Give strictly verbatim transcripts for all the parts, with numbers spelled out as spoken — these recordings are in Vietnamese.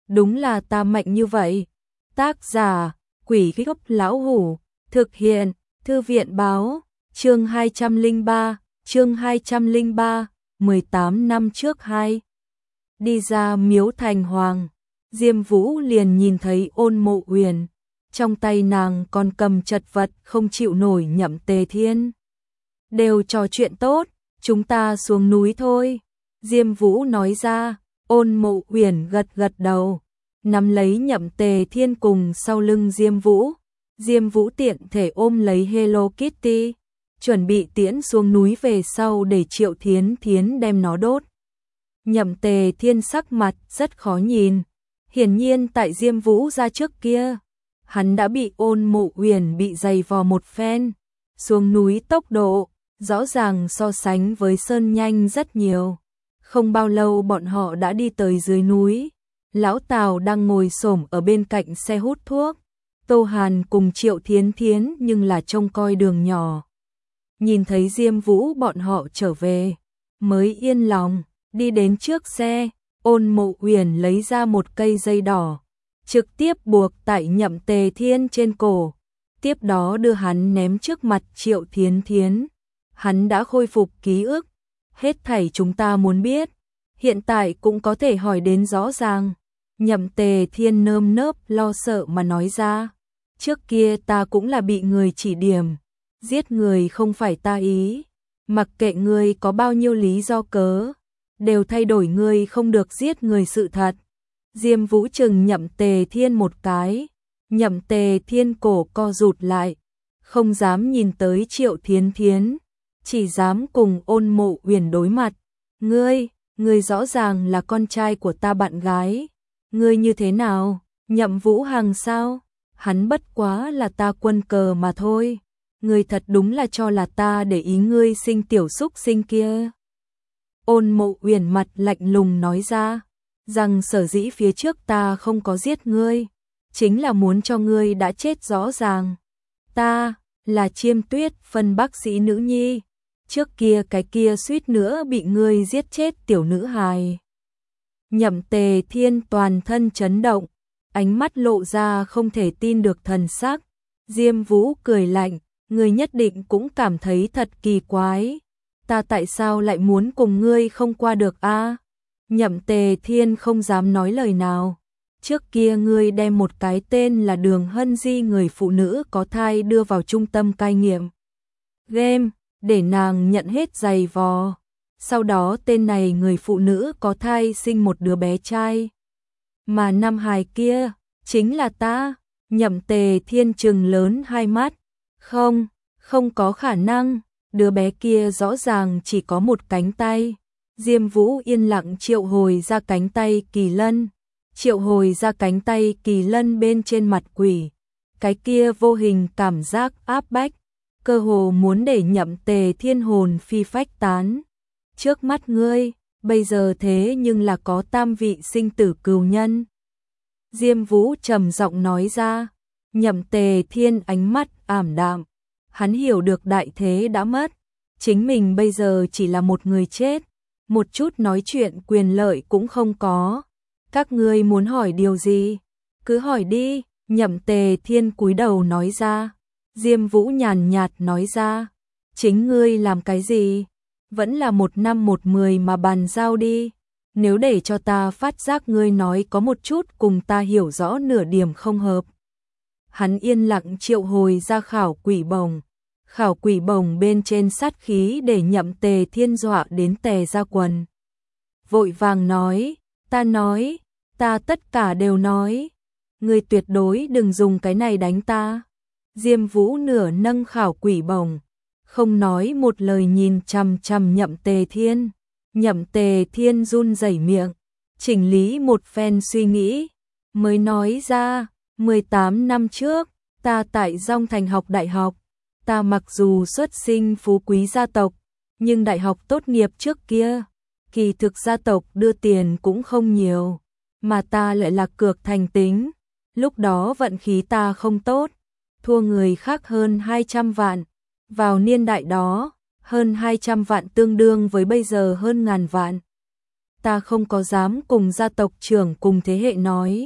đúng là ta mạnh như vậy. Tác giả, Quỷ Gốc Lão Hủ, thực hiện, Thư viện Báo, chương hai trăm lẻ ba, chương hai trăm lẻ ba, mười tám năm trước hai. Đi ra miếu thành hoàng, Diêm Vũ liền nhìn thấy Ôn Mộ Uyển, trong tay nàng còn cầm chật vật không chịu nổi Nhậm Tề Thiên. Đều trò chuyện tốt, chúng ta xuống núi thôi. Diêm Vũ nói ra. Ôn Mộ Uyển gật gật đầu, nắm lấy Nhậm Tề Thiên cùng sau lưng Diêm Vũ. Diêm Vũ tiện thể ôm lấy Hello Kitty, chuẩn bị tiễn xuống núi về sau để Triệu Thiến Thiến đem nó đốt. Nhậm Tề Thiên sắc mặt rất khó nhìn, hiển nhiên tại Diêm Vũ ra trước kia, hắn đã bị Ôn Mộ Uyển bị giày vò một phen, xuống núi tốc độ rõ ràng so sánh với Sơn nhanh rất nhiều. Không bao lâu bọn họ đã đi tới dưới núi, Lão Tào đang ngồi xổm ở bên cạnh xe hút thuốc, Tô Hàn cùng Triệu Thiến Thiến nhưng là trông coi đường nhỏ. Nhìn thấy Diêm Vũ bọn họ trở về, mới yên lòng, đi đến trước xe, Ôn Mộ Uyển lấy ra một cây dây đỏ, trực tiếp buộc tại Nhậm Tề Thiên trên cổ, tiếp đó đưa hắn ném trước mặt Triệu Thiến Thiến. Hắn đã khôi phục ký ức, hết thảy chúng ta muốn biết, hiện tại cũng có thể hỏi đến rõ ràng. Nhậm Tề Thiên nơm nớp lo sợ mà nói ra, trước kia ta cũng là bị người chỉ điểm, giết người không phải ta ý, mặc kệ ngươi có bao nhiêu lý do cớ, đều thay đổi ngươi không được giết người sự thật. Diêm Vũ trừng Nhậm Tề Thiên một cái, Nhậm Tề Thiên cổ co rụt lại, không dám nhìn tới Triệu Thiến Thiến, chỉ dám cùng Ôn Mộ Uyển đối mặt. Ngươi, ngươi rõ ràng là con trai của ta bạn gái, ngươi như thế nào, Nhậm Vũ Hằng sao? Hắn bất quá là ta quân cờ mà thôi, ngươi thật đúng là cho là ta để ý ngươi sinh tiểu xúc sinh kia. Ôn Mộ Uyển mặt lạnh lùng nói ra, rằng sở dĩ phía trước ta không có giết ngươi, chính là muốn cho ngươi đã chết rõ ràng. Ta là Chiêm Tuyết phân bác sĩ nữ nhi, trước kia cái kia suýt nữa bị ngươi giết chết tiểu nữ hài. Nhậm Tề Thiên toàn thân chấn động, ánh mắt lộ ra không thể tin được thần sắc. Diêm Vũ cười lạnh, ngươi nhất định cũng cảm thấy thật kỳ quái, ta tại sao lại muốn cùng ngươi không qua được a? Nhậm Tề Thiên không dám nói lời nào. Trước kia ngươi đem một cái tên là Đường Hân Di người phụ nữ có thai đưa vào trung tâm cai nghiện game, để nàng nhận hết giày vò. Sau đó tên này người phụ nữ có thai sinh một đứa bé trai. Mà nam hài kia, chính là ta. Nhậm Tề Thiên trừng lớn hai mắt. Không, không có khả năng, đứa bé kia rõ ràng chỉ có một cánh tay. Diêm Vũ yên lặng triệu hồi ra cánh tay kỳ lân. Triệu hồi ra cánh tay kỳ lân bên trên mặt quỷ. Cái kia vô hình cảm giác áp bách, cơ hồ muốn để Nhậm Tề Thiên hồn phi phách tán. Trước mắt ngươi, bây giờ thế nhưng là có tam vị sinh tử cừu nhân. Diêm Vũ trầm giọng nói ra. Nhậm Tề Thiên ánh mắt ảm đạm, hắn hiểu được đại thế đã mất, chính mình bây giờ chỉ là một người chết, một chút nói chuyện quyền lợi cũng không có. Các ngươi muốn hỏi điều gì? Cứ hỏi đi, Nhậm Tề Thiên cúi đầu nói ra. Diêm Vũ nhàn nhạt nói ra, chính ngươi làm cái gì? Vẫn là một năm một mười mà bàn giao đi. Nếu để cho ta phát giác ngươi nói có một chút cùng ta hiểu rõ nửa điểm không hợp. Hắn yên lặng triệu hồi ra khảo quỷ bồng. Khảo quỷ bồng bên trên sát khí để Nhậm Tề Thiên dọa đến tè ra quần. Vội vàng nói, ta nói, ta tất cả đều nói. Ngươi tuyệt đối đừng dùng cái này đánh ta. Diêm Vũ nửa nâng khảo quỷ bồng, không nói một lời nhìn chằm chằm Nhậm Tề Thiên. Nhậm Tề Thiên run rẩy miệng, chỉnh lý một phen suy nghĩ, mới nói ra, mười tám năm trước, ta tại Dong Thành học đại học, ta mặc dù xuất sinh phú quý gia tộc, nhưng đại học tốt nghiệp trước kia, kỳ thực gia tộc đưa tiền cũng không nhiều, mà ta lại là cược thành tính, lúc đó vận khí ta không tốt, thua người khác hơn hai trăm vạn, vào niên đại đó, hơn hai trăm vạn tương đương với bây giờ hơn ngàn vạn. ta không có dám cùng gia tộc trưởng cùng thế hệ nói.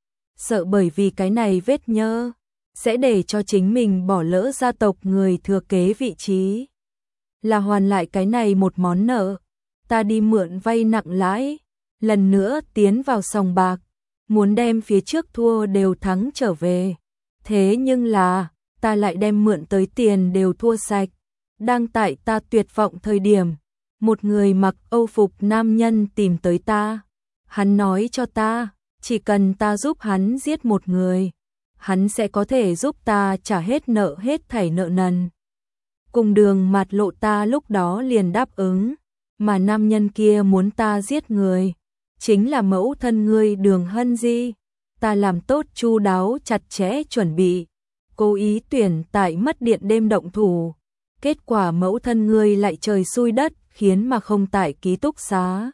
Sợ bởi vì cái này vết nhơ, sẽ để cho chính mình bỏ lỡ gia tộc người thừa kế vị trí. Là hoàn lại cái này một món nợ, ta đi mượn vay nặng lãi, lần nữa tiến vào sòng bạc, muốn đem phía trước thua đều thắng trở về. Thế nhưng là, ta lại đem mượn tới tiền đều thua sạch. Đang tại ta tuyệt vọng thời điểm, một người mặc Âu phục nam nhân tìm tới ta. Hắn nói cho ta, chỉ cần ta giúp hắn giết một người, hắn sẽ có thể giúp ta trả hết nợ hết thảy nợ nần. Cùng Đường Mạt Lộ ta lúc đó liền đáp ứng, mà nam nhân kia muốn ta giết người, chính là mẫu thân ngươi Đường Hân Di. Ta làm tốt chu đáo chặt chẽ chuẩn bị, cố ý tuyển tại mất điện đêm động thủ. Kết quả mẫu thân ngươi lại trời xui đất khiến mà không tại ký túc xá.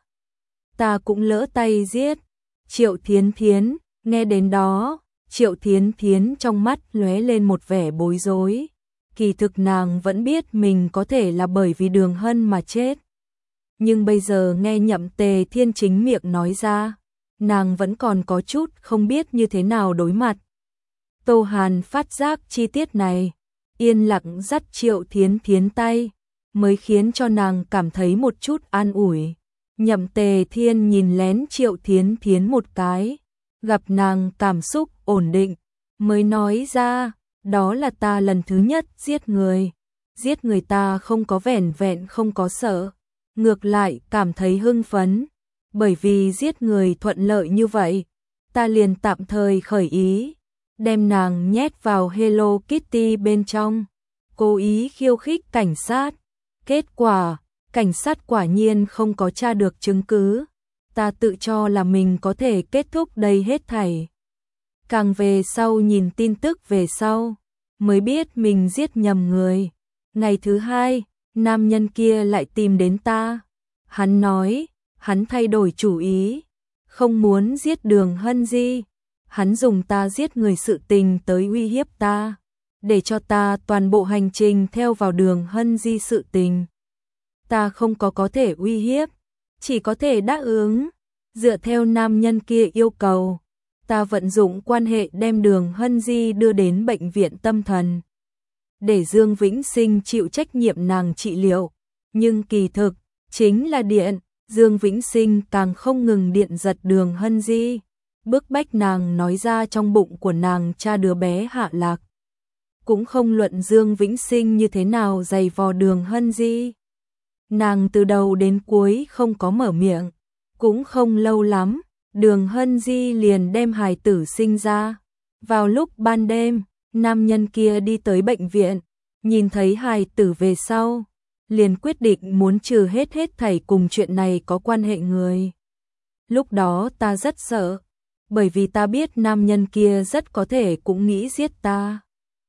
Ta cũng lỡ tay giết. Triệu Thiến Thiến, nghe đến đó, Triệu Thiến Thiến trong mắt lóe lên một vẻ bối rối. Kỳ thực nàng vẫn biết mình có thể là bởi vì Đường Hân mà chết. Nhưng bây giờ nghe Nhậm Tề Thiên chính miệng nói ra, nàng vẫn còn có chút không biết như thế nào đối mặt. Tô Hàn phát giác chi tiết này, yên lặng dắt Triệu Thiến Thiến tay, mới khiến cho nàng cảm thấy một chút an ủi. Nhậm Tề Thiên nhìn lén Triệu Thiến Thiến một cái, gặp nàng cảm xúc ổn định, mới nói ra, đó là ta lần thứ nhất giết người. Giết người ta không có vẻn vẹn không có sợ, ngược lại cảm thấy hưng phấn. Bởi vì giết người thuận lợi như vậy, ta liền tạm thời khởi ý, đem nàng nhét vào Hello Kitty bên trong, cố ý khiêu khích cảnh sát. Kết quả, cảnh sát quả nhiên không có tra được chứng cứ. Ta tự cho là mình có thể kết thúc đây hết thảy. Càng về sau nhìn tin tức về sau, mới biết mình giết nhầm người. Ngày thứ hai, nam nhân kia lại tìm đến ta. Hắn nói, hắn thay đổi chủ ý, không muốn giết Đường Hân Di. Hắn dùng ta giết người sự tình tới uy hiếp ta, để cho ta toàn bộ hành trình theo vào Đường Hân Di sự tình. Ta không có có thể uy hiếp, chỉ có thể đáp ứng. Dựa theo nam nhân kia yêu cầu, ta vận dụng quan hệ đem Đường Hân Di đưa đến bệnh viện tâm thần, để Dương Vĩnh Sinh chịu trách nhiệm nàng trị liệu. Nhưng kỳ thực, chính là điện, Dương Vĩnh Sinh càng không ngừng điện giật Đường Hân Di, bức bách nàng nói ra trong bụng của nàng cha đứa bé hạ lạc. Cũng không luận Dương Vĩnh Sinh như thế nào giày vò Đường Hân Di. Nàng từ đầu đến cuối không có mở miệng, cũng không lâu lắm, Đường Hân Di liền đem hài tử sinh ra. Vào lúc ban đêm, nam nhân kia đi tới bệnh viện, nhìn thấy hài tử về sau, liền quyết định muốn trừ hết hết thảy cùng chuyện này có quan hệ người. Lúc đó ta rất sợ, bởi vì ta biết nam nhân kia rất có thể cũng nghĩ giết ta.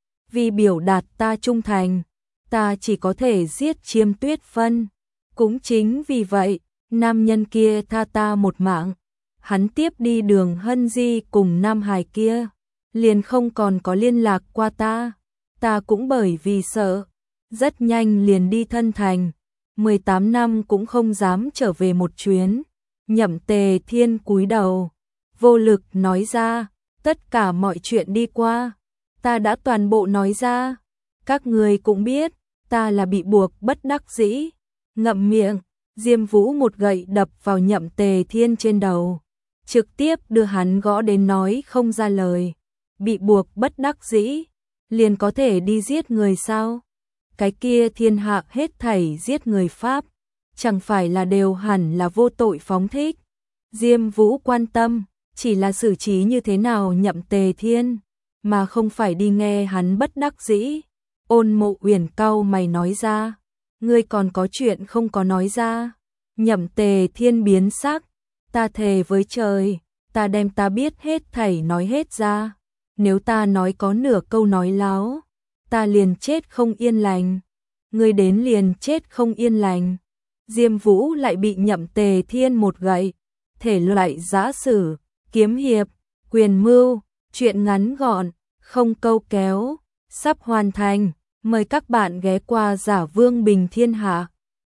Vì biểu đạt ta trung thành, ta chỉ có thể giết Chiêm Tuyết Phân. Cũng chính vì vậy, nam nhân kia tha ta một mạng. Hắn tiếp đi Đường Hân Di cùng nam hài kia, liền không còn có liên lạc qua ta. Ta cũng bởi vì sợ, rất nhanh liền đi thân thành, mười tám năm cũng không dám trở về một chuyến. Nhậm Tề Thiên cúi đầu, vô lực nói ra, tất cả mọi chuyện đi qua, ta đã toàn bộ nói ra. Các người cũng biết, ta là bị buộc bất đắc dĩ. Ngậm miệng, Diêm Vũ một gậy đập vào Nhậm Tề Thiên trên đầu, trực tiếp đưa hắn gõ đến nói không ra lời. Bị buộc bất đắc dĩ, liền có thể đi giết người sao? Cái kia thiên hạ hết thảy giết người Pháp, chẳng phải là đều hẳn là vô tội phóng thích. Diêm Vũ quan tâm, chỉ là xử trí như thế nào Nhậm Tề Thiên, mà không phải đi nghe hắn bất đắc dĩ. Ôn Mộ Uyển cau mày nói ra, ngươi còn có chuyện không có nói ra. Nhậm Tề Thiên biến sắc, ta thề với trời, ta đem ta biết hết thảy nói hết ra. Nếu ta nói có nửa câu nói láo, ta liền chết không yên lành. Ngươi đến liền chết không yên lành. Diêm Vũ lại bị Nhậm Tề Thiên một gậy. Thể loại giã sử, kiếm hiệp, quyền mưu, chuyện ngắn gọn, không câu kéo, sắp hoàn thành. Mời các bạn ghé qua Giả Vương Bình Thiên Hạ.